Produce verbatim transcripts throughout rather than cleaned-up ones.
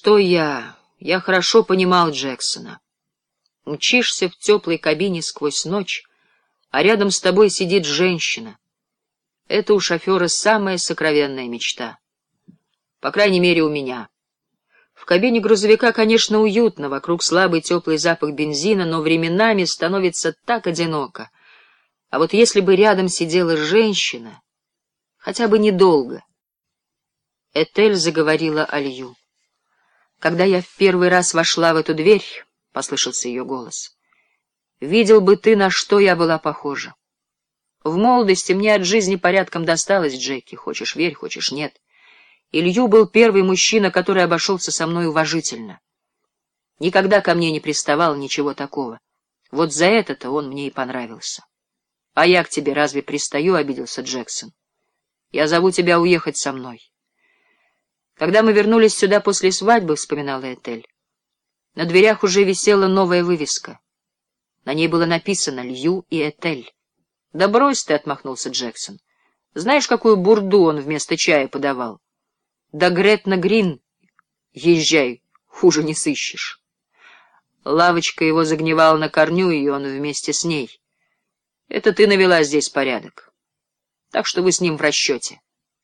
Что я? Я хорошо понимал Джексона. Мчишься в теплой кабине сквозь ночь, а рядом с тобой сидит женщина. Это у шофера самая сокровенная мечта. По крайней мере, у меня. В кабине грузовика, конечно, уютно, вокруг слабый теплый запах бензина, но временами становится так одиноко. А вот если бы рядом сидела женщина, хотя бы недолго. Этель заговорила о Лью. Когда я в первый раз вошла в эту дверь, — послышался ее голос, — видел бы ты, на что я была похожа. В молодости мне от жизни порядком досталось, Джеки, хочешь верь, хочешь нет. И Лью был первый мужчина, который обошелся со мной уважительно. Никогда ко мне не приставал, ничего такого. Вот за это-то он мне и понравился. — А я к тебе разве пристаю? — обиделся Джексон. — Я зову тебя уехать со мной. Когда мы вернулись сюда после свадьбы, — вспоминала Этель, — на дверях уже висела новая вывеска. На ней было написано «Лью и Этель». — Да брось ты, — отмахнулся Джексон. — Знаешь, какую бурду он вместо чая подавал? Да Гретна Грин, езжай, хуже не сыщешь. Лавочка его загнивала на корню, и он вместе с ней. Это ты навела здесь порядок. Так что вы с ним в расчете.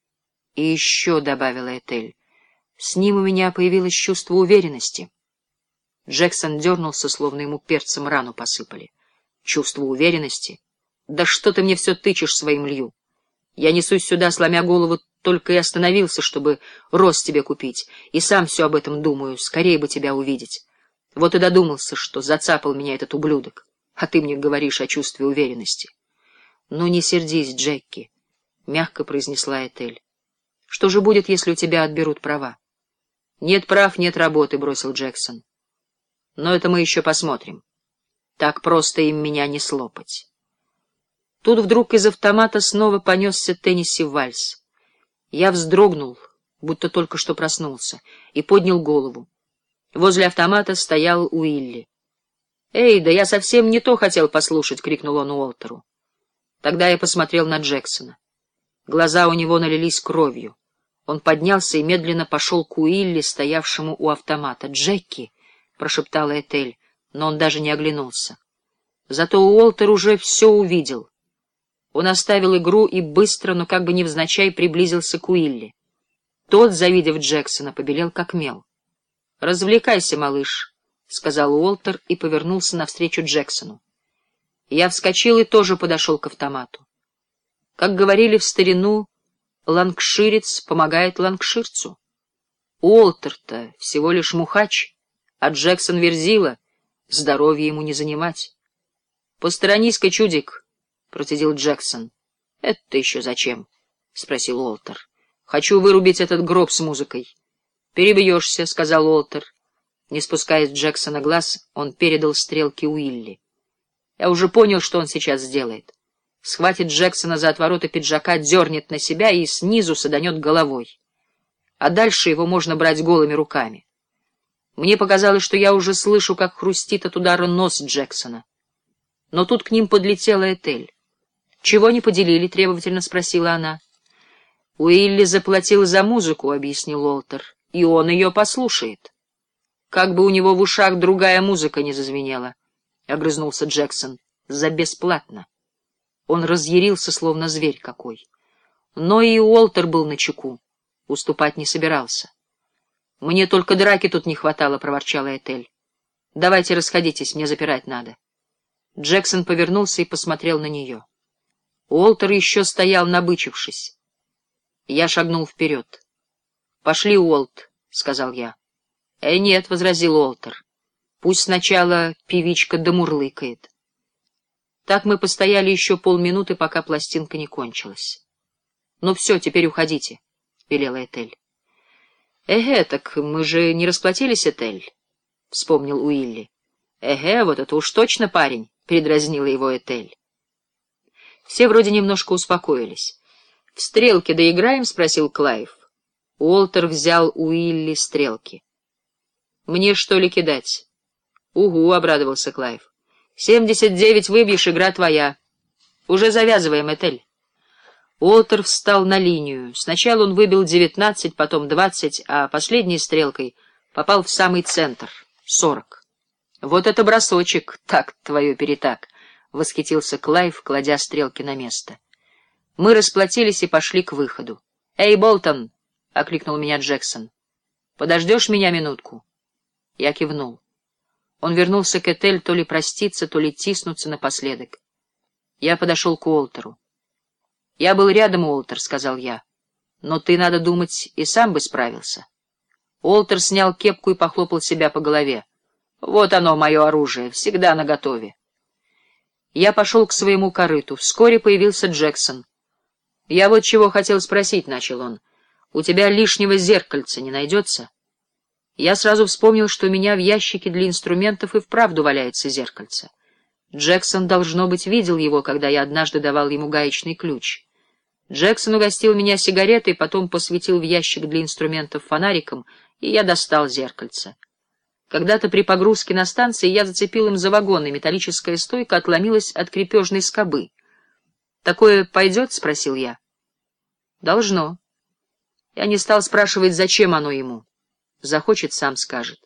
И еще, — добавила Этель, — с ним у меня появилось чувство уверенности. Джексон дернулся, словно ему перцем рану посыпали. Чувство уверенности? Да что ты мне все тычешь своим Лью? Я несусь сюда, сломя голову, только и остановился, чтобы роз тебе купить, и сам все об этом думаю, скорее бы тебя увидеть. Вот и додумался, что зацапал меня этот ублюдок, а ты мне говоришь о чувстве уверенности. — Ну, не сердись, Джекки, — мягко произнесла Этель. — Что же будет, если у тебя отберут права? — Нет прав, нет работы, — бросил Джексон. — Но это мы еще посмотрим. Так просто им меня не слопать. Тут вдруг из автомата снова понесся Теннесси вальс. Я вздрогнул, будто только что проснулся, и поднял голову. Возле автомата стоял Уилли. — Эй, да я совсем не то хотел послушать! — крикнул он Уолтеру. Тогда я посмотрел на Джексона. Глаза у него налились кровью. Он поднялся и медленно пошел к Уилли, стоявшему у автомата. «Джеки!» — прошептала Этель, но он даже не оглянулся. Зато Уолтер уже все увидел. Он оставил игру и быстро, но как бы невзначай, приблизился к Уилли. Тот, завидев Джексона, побелел как мел. — Развлекайся, малыш, — сказал Уолтер и повернулся навстречу Джексону. Я вскочил и тоже подошел к автомату. Как говорили в старину, лангширец помогает лангширцу. Уолтер-то всего лишь мухач, а Джексон верзила, здоровье ему не занимать. — Посторонись-ка, чудик, — процедил Джексон. — Это еще зачем? — спросил Уолтер. — Хочу вырубить этот гроб с музыкой. — Перебьешься, — сказал Уолтер. Не спуская с Джексона глаз, он передал стрелки Уилли. Я уже понял, что он сейчас сделает. Схватит Джексона за отвороты пиджака, дернет на себя и снизу саданет головой. А дальше его можно брать голыми руками. Мне показалось, что я уже слышу, как хрустит от удара нос Джексона. Но тут к ним подлетела Этель. — Чего не поделили? — требовательно спросила она. — Уилли заплатил за музыку, — объяснил Уолтер, — и он ее послушает. — Как бы у него в ушах другая музыка не зазвенела, — огрызнулся Джексон. — За бесплатно. Он разъярился, словно зверь какой. Но и Уолтер был начеку, уступать не собирался. — Мне только драки тут не хватало, — проворчала Этель. — Давайте расходитесь, мне запирать надо. Джексон повернулся и посмотрел на нее. Уолтер еще стоял, набычившись. Я шагнул вперед. — Пошли, Уолт, — сказал я. — Э, нет, — возразил Уолтер. — Пусть сначала певичка домурлыкает. Так мы постояли еще полминуты, пока пластинка не кончилась. — Ну все, теперь уходите, — велела Этель. — Эге, так мы же не расплатились, Этель, — вспомнил Уилли. — Эге, вот это уж точно парень, — передразнила его Этель. Все вроде немножко успокоились. — В стрелки доиграем? — спросил Клайв. Уолтер взял у Уилли стрелки. — Мне что ли кидать? — Угу, — обрадовался Клайв. — Семьдесят девять выбьешь, игра твоя. Уже завязываем, Этель. Уолтер встал на линию. Сначала он выбил девятнадцать, потом двадцать, а последней стрелкой Попал в самый центр. Сорок. Вот это бросочек, так твою-перетак, — восхитился Клайв, кладя стрелки на место. Мы расплатились и пошли к выходу. — Эй, Болтон! — окликнул меня Джексон. — Подождешь меня минутку? Я кивнул. Он вернулся к Этель то ли проститься, то ли тиснуться напоследок. Я подошел к Уолтеру. — Я был рядом, Уолтер, — сказал я. — Но ты, надо думать, и сам бы справился. Уолтер снял кепку и похлопал себя по голове. — Вот оно, мое оружие, всегда наготове. Я пошел к своему корыту. Вскоре появился Джексон. — Я вот чего хотел спросить, — начал он. — У тебя лишнего зеркальца не найдется? Я сразу вспомнил, что у меня в ящике для инструментов и вправду валяется зеркальце. Джексон, должно быть, видел его, когда я однажды давал ему гаечный ключ. Джексон угостил меня сигаретой, потом посветил в ящик для инструментов фонариком, и я достал зеркальце. Когда-то при погрузке на станции я зацепил им за вагон, и металлическая стойка отломилась от крепежной скобы. — Такое пойдет? — спросил я. — Должно. Я не стал спрашивать, зачем оно ему. Захочет, сам скажет.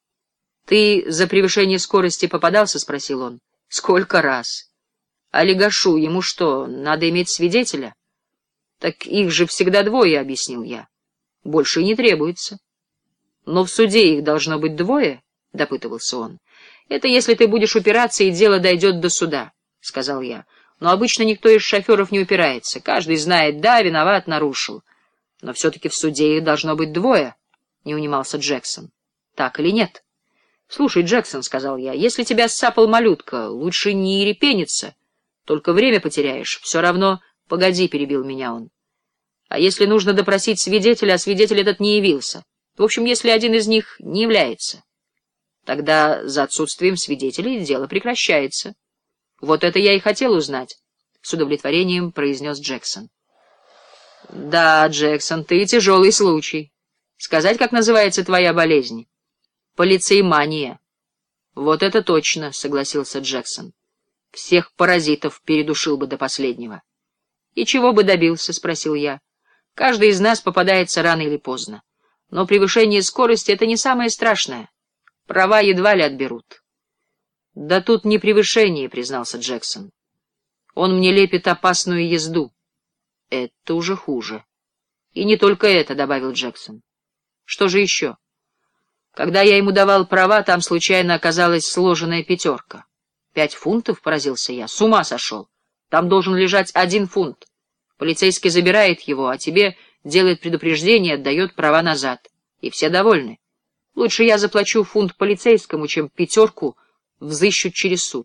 — Ты за превышение скорости попадался? — спросил он. — Сколько раз? — А Легашу, ему что, надо иметь свидетеля? — Так их же всегда двое, — объяснил я. — Больше и не требуется. — Но в суде их должно быть двое, — допытывался он. — Это если ты будешь упираться, и дело дойдет до суда, — сказал я. Но обычно никто из шоферов не упирается. Каждый знает, да, виноват, нарушил. Но все-таки в суде их должно быть двое, — не унимался Джексон. — Так или нет? — Слушай, Джексон, — сказал я, — если тебя сцапал малютка, лучше не репениться. Только время потеряешь. Все равно... — Погоди, — перебил меня он. — А если нужно допросить свидетеля, а свидетель этот не явился? В общем, если один из них не является, тогда за отсутствием свидетелей дело прекращается. Вот это я и хотел узнать, — с удовлетворением произнес Джексон. — Да, Джексон, ты тяжелый случай. Сказать, как называется твоя болезнь? — Полицеймания. — Вот это точно, — согласился Джексон. — Всех паразитов передушил бы до последнего. — И чего бы добился? — спросил я. — Каждый из нас попадается рано или поздно. Но превышение скорости — это не самое страшное. Права едва ли отберут. — Да тут не превышение, — признался Джексон. Он мне лепит опасную езду. — Это уже хуже. — И не только это, — добавил Джексон. — Что же еще? Когда я ему давал права, там случайно оказалась сложенная пятерка. — Пять фунтов? — поразился я. — С ума сошел. Там должен лежать один фунт. Полицейский забирает его, а тебе делает предупреждение, отдает права назад. И все довольны. Лучше я заплачу фунт полицейскому, чем пятерку взыщут через суд.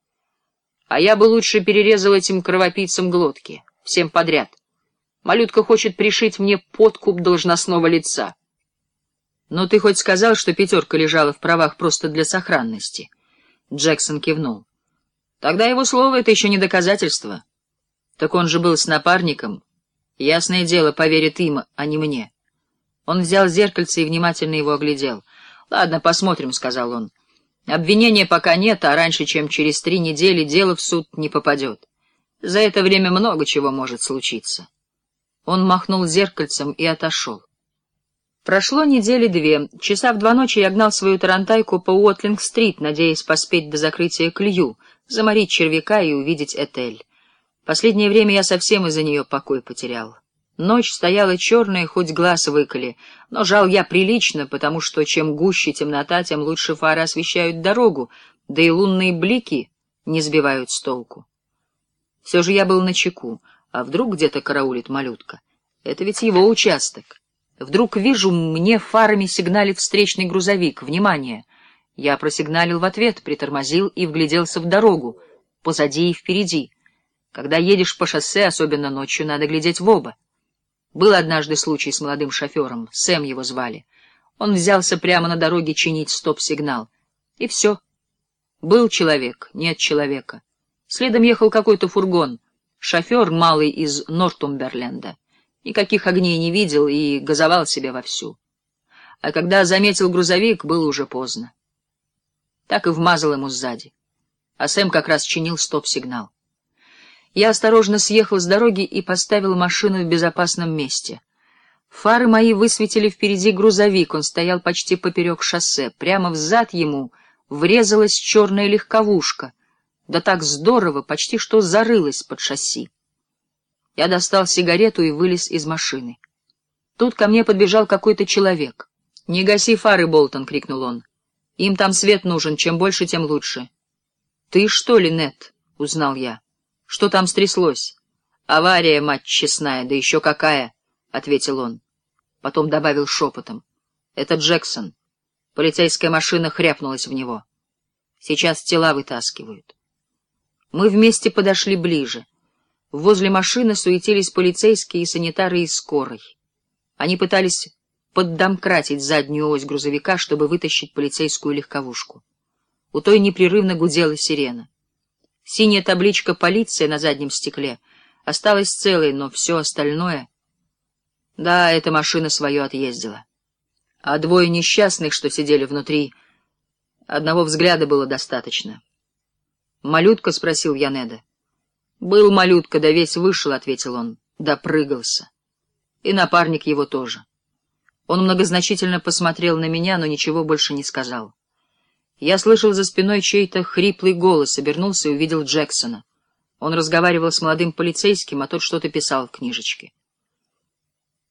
А я бы лучше перерезал этим кровопийцам глотки. Всем подряд. Малютка хочет пришить мне подкуп должностного лица. Но ты хоть сказал, что пятерка лежала в правах просто для сохранности? Джексон кивнул. Тогда его слово — это еще не доказательство. Так он же был с напарником. Ясное дело, поверит им, а не мне. Он взял зеркальце и внимательно его оглядел. — Ладно, посмотрим, — сказал он. — Обвинения пока нет, а раньше, чем через три недели, дело в суд не попадет. За это время много чего может случиться. Он махнул зеркальцем и отошел. Прошло недели две. Часа в два ночи я гнал свою тарантайку по Уотлинг-стрит, надеясь поспеть до закрытия Клью, заморить червяка и увидеть Этель. Последнее время я совсем из-за нее покой потерял. Ночь стояла черная, хоть глаз выколи, но жал я прилично, потому что чем гуще темнота, тем лучше фары освещают дорогу, да и лунные блики не сбивают с толку. Все же я был начеку, а вдруг где-то караулит малютка? Это ведь его участок. Вдруг вижу, мне фарами сигналит встречный грузовик. Внимание! Я просигналил в ответ, притормозил и вгляделся в дорогу, позади и впереди. Когда едешь по шоссе, особенно ночью, надо глядеть в оба. Был однажды случай с молодым шофером, Сэм его звали. Он взялся прямо на дороге чинить стоп-сигнал. И все. Был человек, нет человека. Следом ехал какой-то фургон. Шофер, малый из Нортумберленда. Никаких огней не видел и газовал себе вовсю. А когда заметил грузовик, было уже поздно. Так и вмазал ему сзади. А Сэм как раз чинил стоп-сигнал. Я осторожно съехал с дороги и поставил машину в безопасном месте. Фары мои высветили впереди грузовик, он стоял почти поперек шоссе. Прямо взад ему врезалась черная легковушка, да так здорово, почти что зарылась под шасси. Я достал сигарету и вылез из машины. Тут ко мне подбежал какой-то человек. — Не гаси фары, Болтон! — крикнул он. — Им там свет нужен, чем больше, тем лучше. — Ты что ли, Нет? — узнал я. — Что там стряслось? — Авария, мать честная, да еще какая! — ответил он. Потом добавил шепотом. — Это Джексон. Полицейская машина хряпнулась в него. Сейчас тела вытаскивают. Мы вместе подошли ближе. Возле машины суетились полицейские и санитары из скорой. Они пытались поддомкратить заднюю ось грузовика, чтобы вытащить полицейскую легковушку. У той непрерывно гудела сирена. Синяя табличка «Полиция» на заднем стекле осталась целой, но все остальное... Да, эта машина свое отъездила. А двое несчастных, что сидели внутри, одного взгляда было достаточно. «Малютка?» — спросил я Неда. «Был малютка, да весь вышел», — ответил он. Допрыгался. И напарник его тоже. Он многозначительно посмотрел на меня, но ничего больше не сказал. Я слышал за спиной чей-то хриплый голос, обернулся и увидел Джексона. Он разговаривал с молодым полицейским, а тот что-то писал в книжечке.